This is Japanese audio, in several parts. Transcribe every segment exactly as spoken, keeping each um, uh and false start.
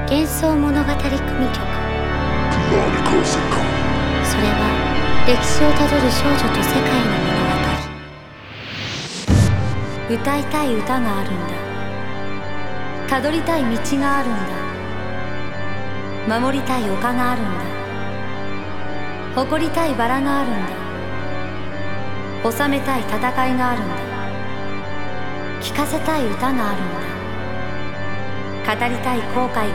幻想物語組曲。それは歴史をたどる少女と世界の物語。歌いたい歌があるんだ。たどりたい道があるんだ。守りたい丘があるんだ。誇りたいバラがあるんだ。収めたい戦いがあるんだ。聞かせたい歌があるんだ。語りたい後悔があるん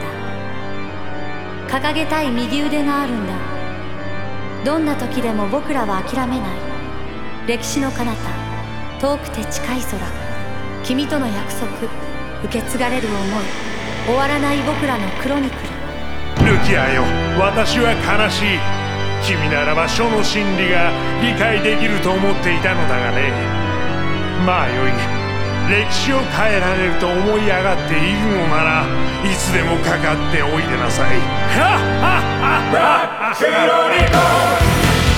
だ。掲げたい右腕があるんだ。どんな時でも僕らは諦めない。歴史の彼方、遠くて近い空、君との約束、受け継がれる想い、終わらない僕らのクロニクル。 ルキアよ、私は悲しい。君ならば書の真理が理解できると思っていたのだがね。まあよい、歴史を変えられると思い上がっているのなら、いつでもかかっておいでなさい。はっはっはっは。クロニクル。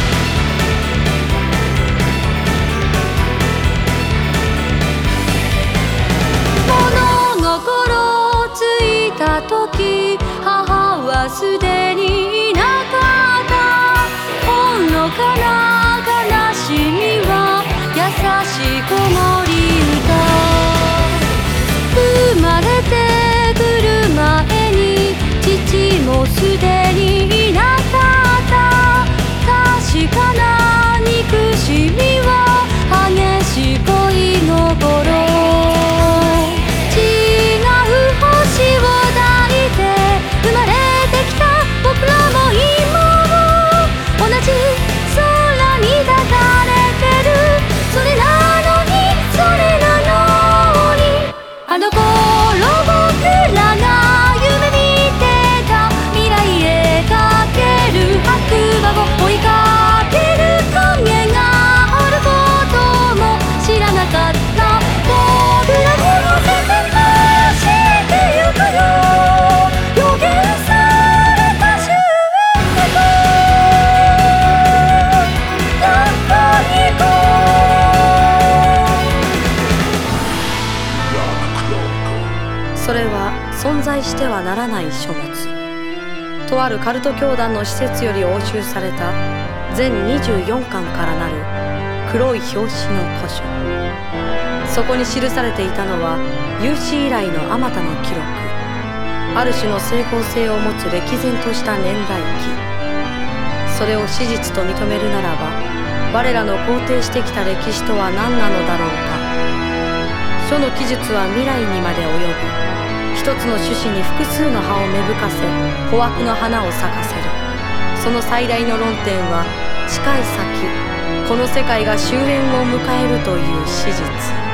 物心ついた時、母はすでにいなかった。ほのかな悲しみは優しい子守歌。生まれてくる前に父もすでにいなかった。確かな憎しみは激しい恋の頃。あの頃僕らが夢見てた未来へかける白馬を追いかける影があることも知らなかった。僕らに乗せて走ってゆくよ、予言された終焉へと。どこに行こう。それは存在してはならない書物。とあるカルト教団の施設より押収された全にじゅうよんかんからなる黒い表紙の古書。そこに記されていたのは有史以来のあまたの記録。ある種の整合性を持つ歴然とした年代記。それを史実と認めるならば、我らの肯定してきた歴史とは何なのだろうか。書の記述は未来にまで及び、一つの種子に複数の葉を芽吹かせ、琥珀の花を咲かせる。その最大の論点は、近い先、この世界が終焉を迎えるという史実。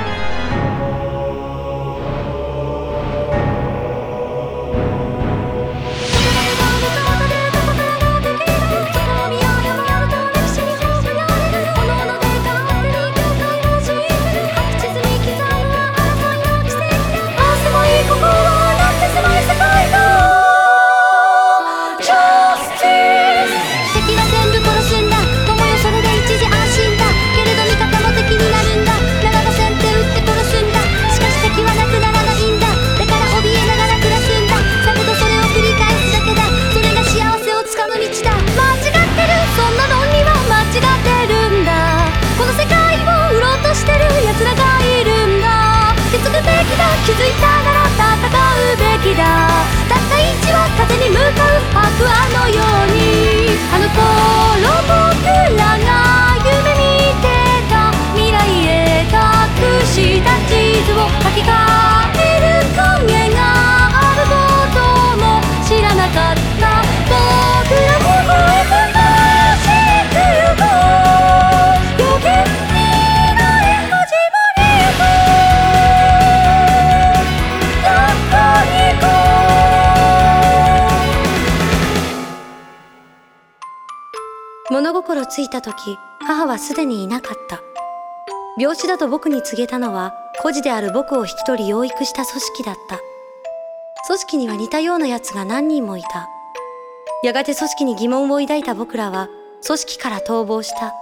気づいたなら戦うべきだ。たった一は風に向かう白亜のように。あの頃僕らが夢見てた未来へ隠した地図を書き換える影があることも知らなかった。僕らもこえて走ってゆこう、予言になれ始まりゆこう。物心ついた時、母はすでにいなかった。病死だと僕に告げたのは、孤児である僕を引き取り養育した組織だった。組織には似たような奴が何人もいた。やがて組織に疑問を抱いた僕らは、組織から逃亡した。